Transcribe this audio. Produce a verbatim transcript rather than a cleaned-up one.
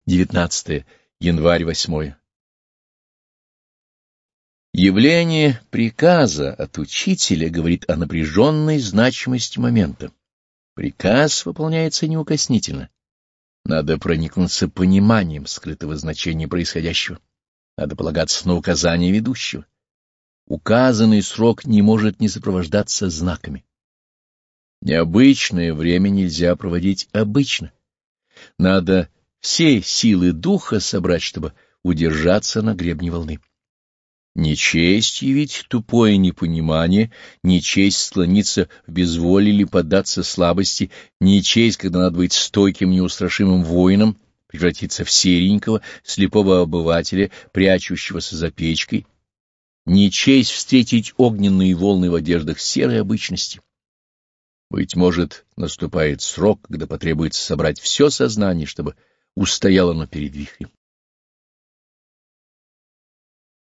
девятнадцатое. Январь восьмое. Явление приказа от учителя говорит о напряженной значимости момента. Приказ выполняется неукоснительно. Надо проникнуться пониманием скрытого значения происходящего. Надо полагаться на указания ведущего. Указанный срок не может не сопровождаться знаками. Необычное время нельзя проводить обычно. Надо все силы духа собрать, чтобы удержаться на гребне волны. Не честь явить тупое непонимание, не честь склониться в безволие или поддаться слабости, не честь, когда надо быть стойким неустрашимым воином, превратиться в серенького, слепого обывателя, прячущегося за печкой, не честь встретить огненные волны в одеждах серой обычности. Быть может, наступает срок, когда потребуется собрать все сознание, чтобы устояло оно перед вихрем.